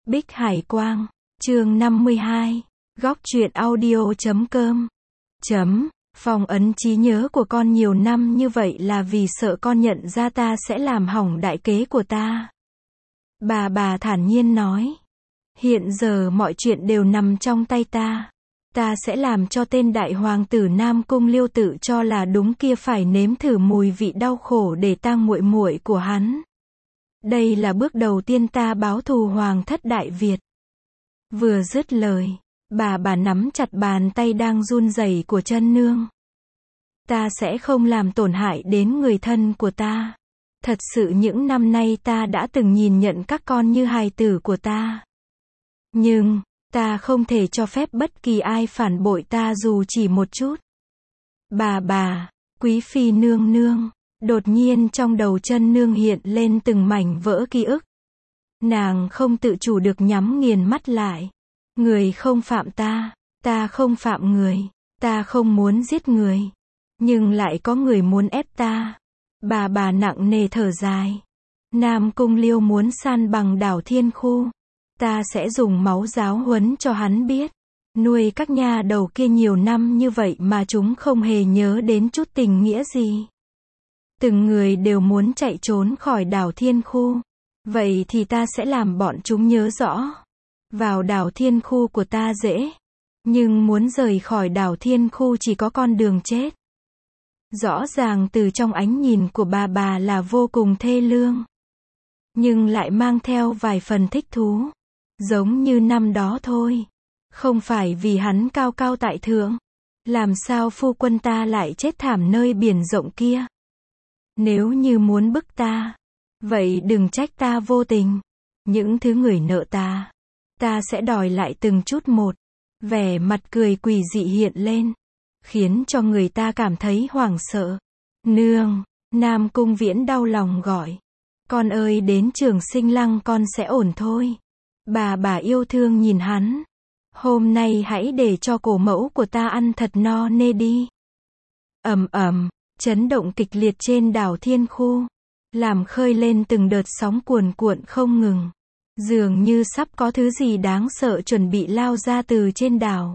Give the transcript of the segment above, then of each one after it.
Bích Hải Quang, chương 52, góc truyện audio.com. Phong ấn trí nhớ của con nhiều năm như vậy là vì sợ con nhận ra ta sẽ làm hỏng đại kế của ta. Bà thản nhiên nói. Hiện giờ mọi chuyện đều nằm trong tay ta. Ta sẽ làm cho tên đại hoàng tử Nam Cung Liêu tự cho là đúng kia phải nếm thử mùi vị đau khổ để tang muội muội của hắn. Đây là bước đầu tiên ta báo thù hoàng thất Đại Việt. Vừa dứt lời, bà nắm chặt bàn tay đang run rẩy của chân nương. Ta sẽ không làm tổn hại đến người thân của ta. Thật sự những năm nay ta đã từng nhìn nhận các con như hài tử của ta. Nhưng, ta không thể cho phép bất kỳ ai phản bội ta dù chỉ một chút. Bà, quý phi nương nương. Đột nhiên trong đầu chân nương hiện lên từng mảnh vỡ ký ức. Nàng không tự chủ được nhắm nghiền mắt lại. Người không phạm ta, ta không phạm người, ta không muốn giết người. Nhưng lại có người muốn ép ta. Bà nặng nề thở dài. Nam Cung Liêu muốn san bằng đảo Thiên Khu. Ta sẽ dùng máu giáo huấn cho hắn biết. Nuôi các nha đầu kia nhiều năm như vậy mà chúng không hề nhớ đến chút tình nghĩa gì. Từng người đều muốn chạy trốn khỏi đảo Thiên Khu. Vậy thì ta sẽ làm bọn chúng nhớ rõ. Vào đảo Thiên Khu của ta dễ. Nhưng muốn rời khỏi đảo Thiên Khu chỉ có con đường chết. Rõ ràng từ trong ánh nhìn của bà là vô cùng thê lương. Nhưng lại mang theo vài phần thích thú. Giống như năm đó thôi. Không phải vì hắn cao cao tại thượng. Làm sao phu quân ta lại chết thảm nơi biển rộng kia? Nếu như muốn bức ta, vậy đừng trách ta vô tình. Những thứ người nợ ta sẽ đòi lại từng chút một. Vẻ mặt cười quỷ dị hiện lên, khiến cho người ta cảm thấy hoảng sợ. Nương, Nam Cung Viễn đau lòng gọi. Con ơi, đến Trường Sinh Lăng con sẽ ổn thôi. Bà yêu thương nhìn hắn. Hôm nay hãy để cho cổ mẫu của ta ăn thật no nê đi. Chấn động kịch liệt trên đảo Thiên Khu, làm khơi lên từng đợt sóng cuồn cuộn không ngừng. Dường như sắp có thứ gì đáng sợ chuẩn bị lao ra từ trên đảo.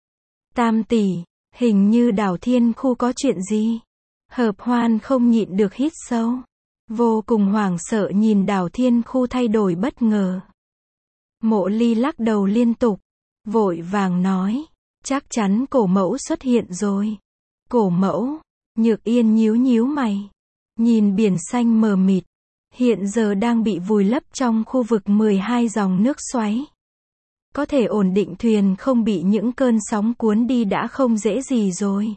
Tam tỷ, hình như đảo Thiên Khu có chuyện gì? Hợp Hoan không nhịn được hít sâu. Vô cùng hoảng sợ nhìn đảo Thiên Khu thay đổi bất ngờ. Mộ Ly lắc đầu liên tục, vội vàng nói, chắc chắn cổ mẫu xuất hiện rồi. Cổ mẫu? Nhược Yên nhíu mày, nhìn biển xanh mờ mịt, hiện giờ đang bị vùi lấp trong khu vực 12 dòng nước xoáy. Có thể ổn định thuyền không bị những cơn sóng cuốn đi đã không dễ gì rồi.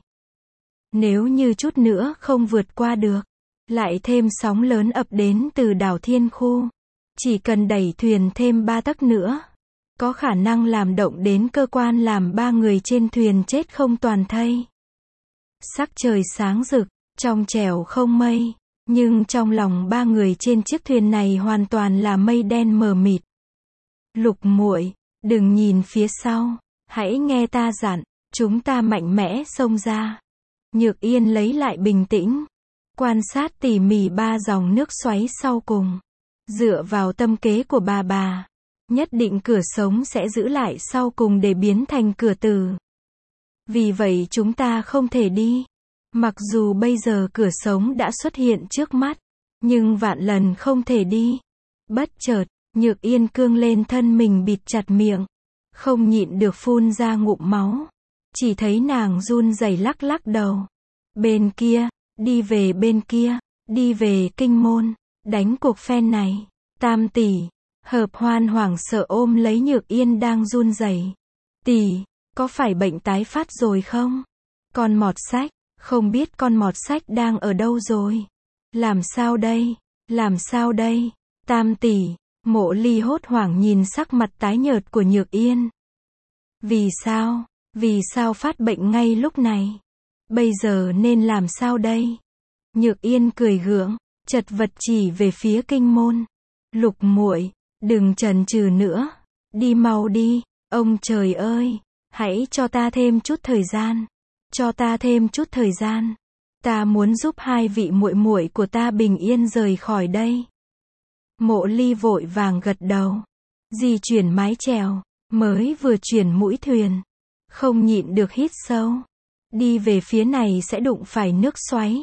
Nếu như chút nữa không vượt qua được, lại thêm sóng lớn ập đến từ đảo Thiên Khu, chỉ cần đẩy thuyền thêm 3 tấc nữa, có khả năng làm động đến cơ quan làm 3 người trên thuyền chết không toàn thây. Sắc trời sáng rực, trong trẻo không mây, nhưng trong lòng 3 người trên chiếc thuyền này hoàn toàn là mây đen mờ mịt. Lục muội, đừng nhìn phía sau, hãy nghe ta dặn, chúng ta mạnh mẽ xông ra. Nhược Yên lấy lại bình tĩnh, quan sát tỉ mỉ 3 dòng nước xoáy sau cùng. Dựa vào tâm kế của bà, nhất định cửa sống sẽ giữ lại sau cùng để biến thành cửa tử. Vì vậy chúng ta không thể đi. Mặc dù bây giờ cửa sống đã xuất hiện trước mắt, nhưng vạn lần không thể đi. Bất chợt, Nhược Yên cương lên thân mình bịt chặt miệng, không nhịn được phun ra ngụm máu. Chỉ thấy nàng run rẩy lắc đầu. Bên kia, đi về bên kia, đi về Kinh Môn, đánh cuộc phen này. Tam tỷ, Hợp Hoan hoảng sợ ôm lấy Nhược Yên đang run rẩy. Tỷ, có phải bệnh tái phát rồi không? Con mọt sách, không biết con mọt sách đang ở đâu rồi? Làm sao đây? Tam tỷ, Mộ Ly hốt hoảng nhìn sắc mặt tái nhợt của Nhược Yên. Vì sao phát bệnh ngay lúc này? Bây giờ nên làm sao đây? Nhược Yên cười gượng, chật vật chỉ về phía Kinh Môn. Lục muội, đừng chần chừ nữa, đi mau đi. Ông trời ơi, hãy cho ta thêm chút thời gian. Ta muốn giúp 2 vị muội muội của ta bình yên rời khỏi đây. Mộ Ly vội vàng gật đầu. di chuyển mái chèo, mới vừa chuyển mũi thuyền, không nhịn được hít sâu. Đi về phía này sẽ đụng phải nước xoáy.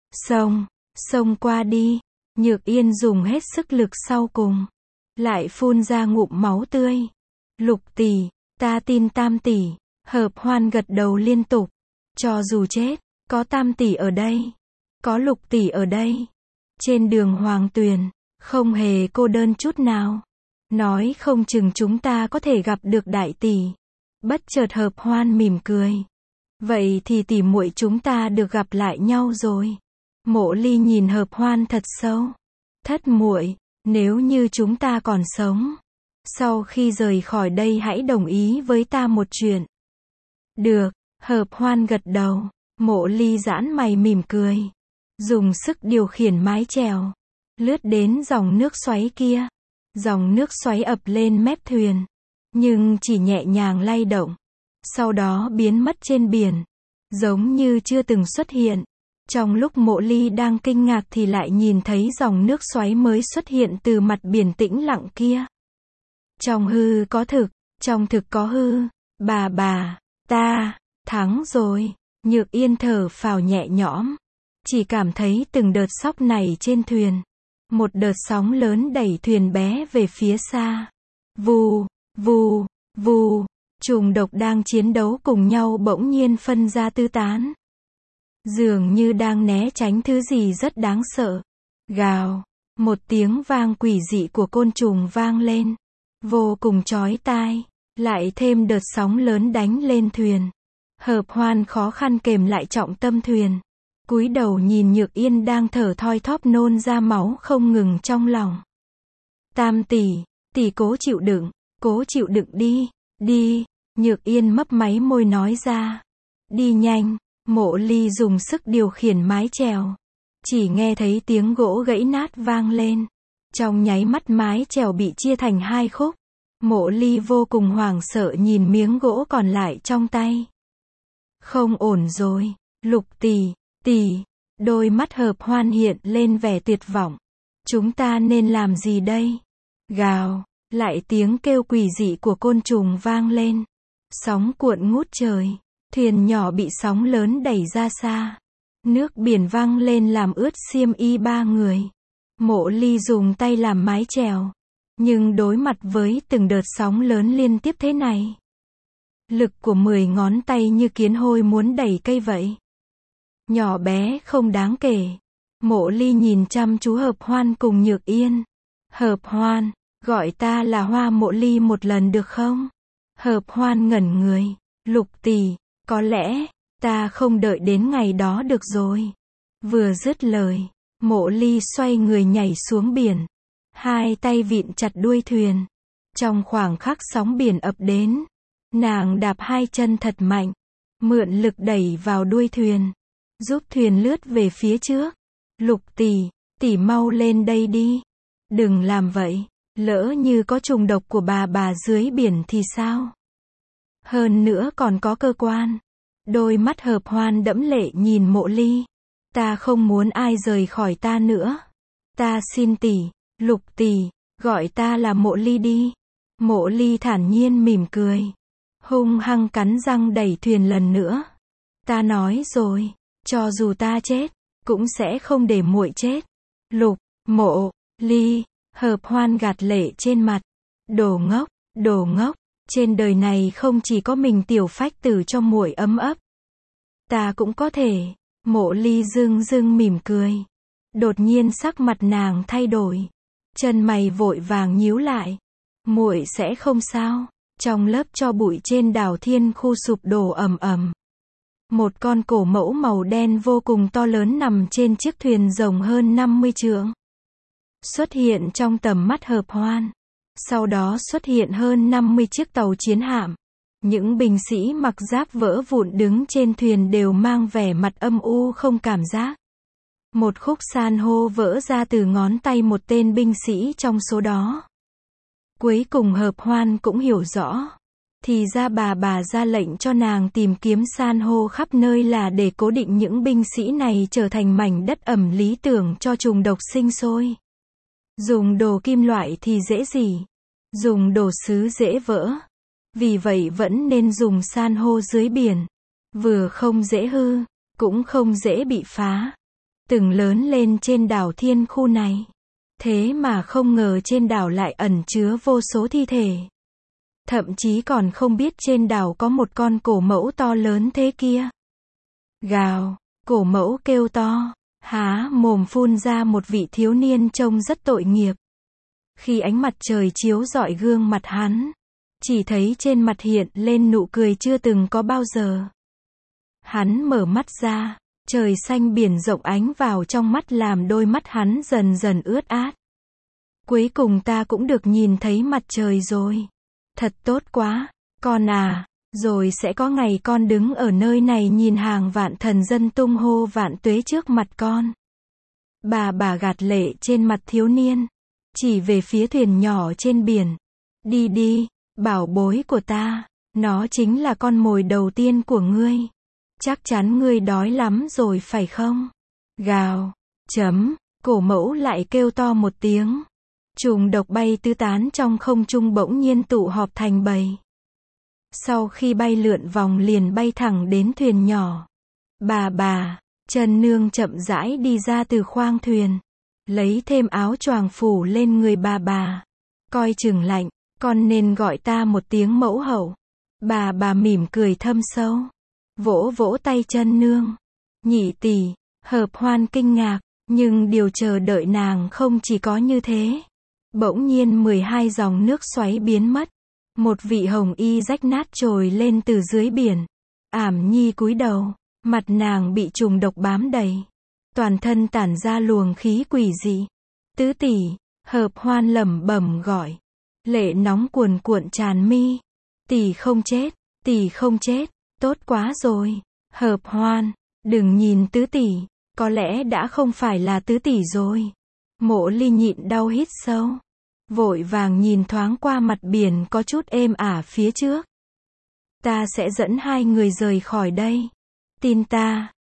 Xông qua đi. Nhược Yên dùng hết sức lực sau cùng, lại phun ra ngụm máu tươi. Lục tỷ, ta tin Tam tỷ. Hợp Hoan gật đầu liên tục. Cho dù chết, có Tam tỷ ở đây, có Lục tỷ ở đây, trên đường Hoàng Tuyền, không hề cô đơn chút nào. Nói không chừng chúng ta có thể gặp được đại tỷ. Bất chợt Hợp Hoan mỉm cười. Vậy thì tỷ muội chúng ta được gặp lại nhau rồi. Mộ Ly nhìn Hợp Hoan thật sâu. Thất muội, nếu như chúng ta còn sống, sau khi rời khỏi đây hãy đồng ý với ta một chuyện. Được, Hợp Hoan gật đầu. Mộ Ly giãn mày mỉm cười, dùng sức điều khiển mái chèo, lướt đến dòng nước xoáy kia. Dòng nước xoáy ập lên mép thuyền, nhưng chỉ nhẹ nhàng lay động, sau đó biến mất trên biển, giống như chưa từng xuất hiện. Trong lúc Mộ Ly đang kinh ngạc thì lại nhìn thấy dòng nước xoáy mới xuất hiện từ mặt biển tĩnh lặng kia. Trong hư có thực, trong thực có hư. Bà, ta thắng rồi. Nhược Yên thở phào nhẹ nhõm, chỉ cảm thấy từng đợt sóc này trên thuyền. Một đợt sóng lớn đẩy thuyền bé về phía xa. Vù, vù, vù, trùng độc đang chiến đấu cùng nhau bỗng nhiên phân ra tứ tán. Dường như đang né tránh thứ gì rất đáng sợ. Gào, một tiếng vang quỷ dị của côn trùng vang lên, vô cùng chói tai, lại thêm đợt sóng lớn đánh lên thuyền. Hợp Hoan khó khăn kềm lại trọng tâm thuyền, cúi đầu nhìn Nhược Yên đang thở thoi thóp nôn ra máu không ngừng trong lòng. Tam tỷ, tỷ cố chịu đựng đi. Nhược Yên mấp máy môi nói ra. Đi nhanh. Mộ Ly dùng sức điều khiển mái chèo, chỉ nghe thấy tiếng gỗ gãy nát vang lên. Trong nháy mắt mái chèo bị chia thành hai khúc. Mộ Ly vô cùng hoảng sợ nhìn miếng gỗ còn lại trong tay. Không ổn rồi, Lục tỷ, đôi mắt Hợp Hoan hiện lên vẻ tuyệt vọng. Chúng ta nên làm gì đây? Gào, lại tiếng kêu quỷ dị của côn trùng vang lên. Sóng cuộn ngút trời, thuyền nhỏ bị sóng lớn đẩy ra xa. Nước biển văng lên làm ướt xiêm y ba người. Mộ Ly dùng tay làm mái chèo, nhưng đối mặt với từng đợt sóng lớn liên tiếp thế này, lực của 10 ngón tay như kiến hôi muốn đẩy cây vậy. Nhỏ bé không đáng kể. Mộ Ly nhìn chăm chú Hợp Hoan cùng Nhược Yên. Hợp Hoan, gọi ta là Hoa Mộ Ly một lần được không? Hợp Hoan ngẩn người. Lục tỷ, có lẽ ta không đợi đến ngày đó được rồi. Vừa dứt lời, Mộ Ly xoay người nhảy xuống biển, hai tay vịn chặt đuôi thuyền. Trong khoảng khắc sóng biển ập đến, nàng đạp hai chân thật mạnh, mượn lực đẩy vào đuôi thuyền, giúp thuyền lướt về phía trước. Lục tỷ mau lên đây đi. Đừng làm vậy, lỡ như có trùng độc của bà dưới biển thì sao? Hơn nữa còn có cơ quan. Đôi mắt Hợp Hoan đẫm lệ nhìn Mộ Ly. Ta không muốn ai rời khỏi ta nữa. Ta xin tỷ, Lục tỷ, gọi ta là Mộ Ly đi. Mộ Ly thản nhiên mỉm cười, hung hăng cắn răng đẩy thuyền lần nữa. Ta nói rồi, cho dù ta chết, cũng sẽ không để muội chết. Lục, Mộ Ly, Hợp Hoan gạt lệ trên mặt. Đồ ngốc, trên đời này không chỉ có mình tiểu phách tử cho muội ấm ấp. Ta cũng có thể. Mộ Ly dưng mỉm cười. Đột nhiên sắc mặt nàng thay đổi, chân mày vội vàng nhíu lại. Muội sẽ không sao. Trong lớp tro bụi trên đảo Thiên Khu sụp đổ ầm ầm. Một con cổ mẫu màu đen vô cùng to lớn nằm trên chiếc thuyền rồng hơn 50 trượng. Xuất hiện trong tầm mắt Hợp Hoan. Sau đó xuất hiện hơn 50 chiếc tàu chiến hạm. Những binh sĩ mặc giáp vỡ vụn đứng trên thuyền đều mang vẻ mặt âm u không cảm giác. Một khúc san hô vỡ ra từ ngón tay một tên binh sĩ trong số đó. Cuối cùng Hợp Hoan cũng hiểu rõ. Thì ra bà ra lệnh cho nàng tìm kiếm san hô khắp nơi là để cố định những binh sĩ này trở thành mảnh đất ẩm lý tưởng cho trùng độc sinh sôi. Dùng đồ kim loại thì dễ gì. Dùng đồ sứ dễ vỡ. Vì vậy vẫn nên dùng san hô dưới biển. Vừa không dễ hư, cũng không dễ bị phá. Từng lớn lên trên đảo Thiên Khu này. Thế mà không ngờ trên đảo lại ẩn chứa vô số thi thể. Thậm chí còn không biết trên đảo có một con cổ mẫu to lớn thế kia. Gào, cổ mẫu kêu to, há mồm phun ra một vị thiếu niên trông rất tội nghiệp. Khi ánh mặt trời chiếu rọi gương mặt hắn, chỉ thấy trên mặt hiện lên nụ cười chưa từng có bao giờ. Hắn mở mắt ra, trời xanh biển rộng ánh vào trong mắt làm đôi mắt hắn dần dần ướt át. Cuối cùng ta cũng được nhìn thấy mặt trời rồi. Thật tốt quá, con à, rồi sẽ có ngày con đứng ở nơi này nhìn hàng vạn thần dân tung hô vạn tuế trước mặt con. Bà gạt lệ trên mặt thiếu niên, chỉ về phía thuyền nhỏ trên biển. Đi đi, bảo bối của ta, nó chính là con mồi đầu tiên của ngươi. Chắc chắn ngươi đói lắm rồi phải không? Gào, cổ mẫu lại kêu to một tiếng. Trùng độc bay tứ tán trong không trung bỗng nhiên tụ họp thành bầy. Sau khi bay lượn vòng liền bay thẳng đến thuyền nhỏ. Bà, Trần Nương chậm rãi đi ra từ khoang thuyền. Lấy thêm áo choàng phủ lên người bà. Coi chừng lạnh, con nên gọi ta một tiếng mẫu hậu. Bà mỉm cười thâm sâu. Vỗ vỗ tay Trần Nương. Nhị tỷ, Hợp Hoan kinh ngạc, nhưng điều chờ đợi nàng không chỉ có như thế. Bỗng nhiên 12 dòng nước xoáy biến mất. Một vị hồng y rách nát trồi lên từ dưới biển. Ảm Nhi cúi đầu, mặt nàng bị trùng độc bám đầy. Toàn thân tản ra luồng khí quỷ dị. Tứ tỷ, Hợp Hoan lẩm bẩm gọi. Lệ nóng cuồn cuộn tràn mi. Tỷ không chết, tốt quá rồi. Hợp Hoan, đừng nhìn tứ tỷ, có lẽ đã không phải là tứ tỷ rồi. Mộ Ly nhịn đau hít sâu. Vội vàng nhìn thoáng qua mặt biển có chút êm ả phía trước. Ta sẽ dẫn hai người rời khỏi đây. Tin ta,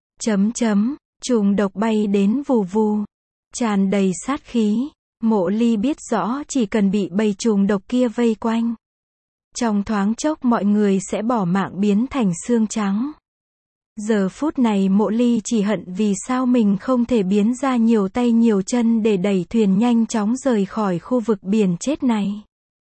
trùng độc bay đến vù vù. Tràn đầy sát khí. Mộ Ly biết rõ chỉ cần bị bầy trùng độc kia vây quanh. Trong thoáng chốc mọi người sẽ bỏ mạng biến thành xương trắng. Giờ phút này Mộ Ly chỉ hận vì sao mình không thể biến ra nhiều tay nhiều chân để đẩy thuyền nhanh chóng rời khỏi khu vực biển chết này.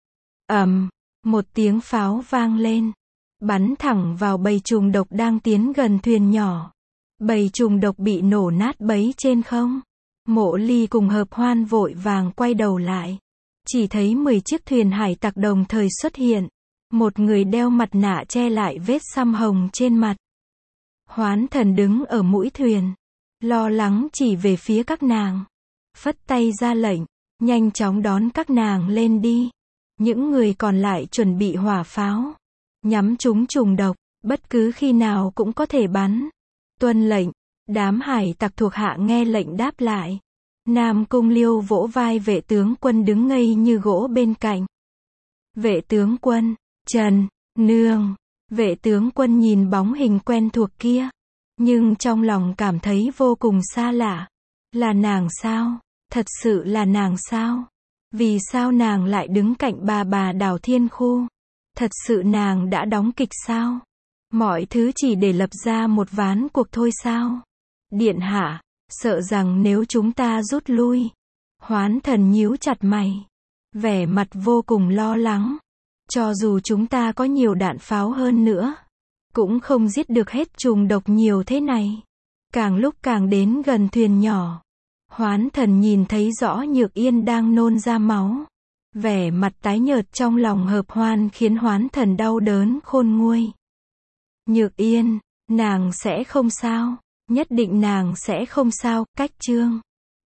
Một tiếng pháo vang lên. Bắn thẳng vào bầy trùng độc đang tiến gần thuyền nhỏ. Bầy trùng độc bị nổ nát bấy trên không. Mộ Ly cùng Hợp Hoan vội vàng quay đầu lại. Chỉ thấy 10 chiếc thuyền hải tặc đồng thời xuất hiện. Một người đeo mặt nạ che lại vết xăm hồng trên mặt. Hoán Thần đứng ở mũi thuyền, lo lắng chỉ về phía các nàng. Phất tay ra lệnh, nhanh chóng đón các nàng lên đi. Những người còn lại chuẩn bị hỏa pháo, nhắm trúng trùng độc, bất cứ khi nào cũng có thể bắn. Tuân lệnh, đám hải tặc thuộc hạ nghe lệnh đáp lại. Nam Cung Liêu vỗ vai vệ tướng quân đứng ngây như gỗ bên cạnh. Vệ tướng quân, Trần Nương. Vệ tướng quân nhìn bóng hình quen thuộc kia, nhưng trong lòng cảm thấy vô cùng xa lạ. Là nàng sao? Thật sự là nàng sao? Vì sao nàng lại đứng cạnh bà đảo Thiên Khu? Thật sự nàng đã đóng kịch sao? Mọi thứ chỉ để lập ra một ván cuộc thôi sao? Điện hạ, sợ rằng nếu chúng ta rút lui. Hoán Thần nhíu chặt mày, vẻ mặt vô cùng lo lắng. Cho dù chúng ta có nhiều đạn pháo hơn nữa, cũng không giết được hết trùng độc nhiều thế này. Càng lúc càng đến gần thuyền nhỏ, Hoán Thần nhìn thấy rõ Nhược Yên đang nôn ra máu. Vẻ mặt tái nhợt trong lòng Hợp Hoan khiến Hoán Thần đau đớn khôn nguôi. Nhược Yên, nàng sẽ không sao, nhất định nàng sẽ không sao. Cách chương